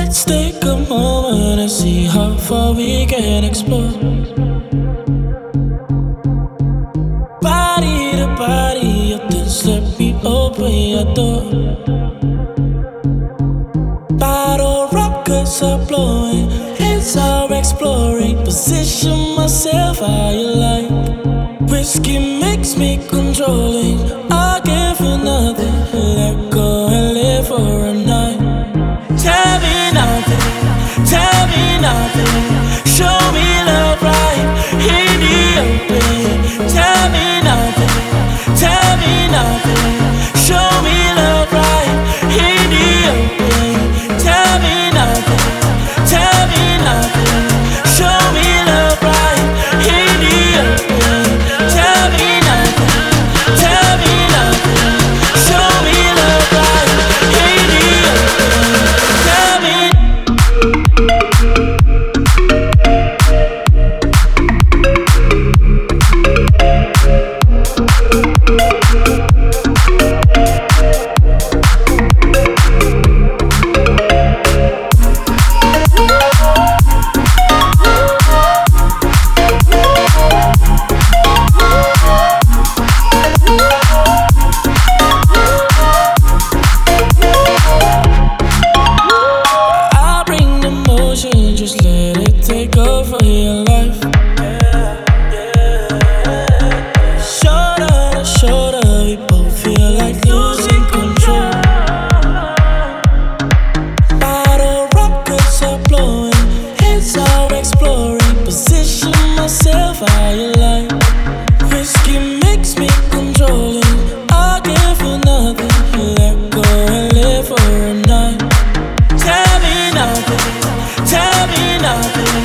Let's take a moment and see how far we can explore. Body to body, just let me open your door. Bottle rockets are blowing, heads are exploring. Position myself how you like. Whiskey makes me controlling. I'll give you nothing. Let go and live for a night. Tell me nothing, tell me nothing. Show me love right in the open. Tell me nothing, tell me nothing. Show me love right in the open. Tell me nothing, tell me nothing. Show me love right in the open. Tell me nothing, tell me nothing. Show me love right in the open. Tell me. I'll bring the motion, just let it take over your life. Shoulder to shoulder, we both feel like losing control. Bottle rockets are blowing, heads are exploring. Position myself how you like. Whiskey makes me controlling. I'll give you nothing. Let go and live for a night. Tell me nothing, tell me nothing.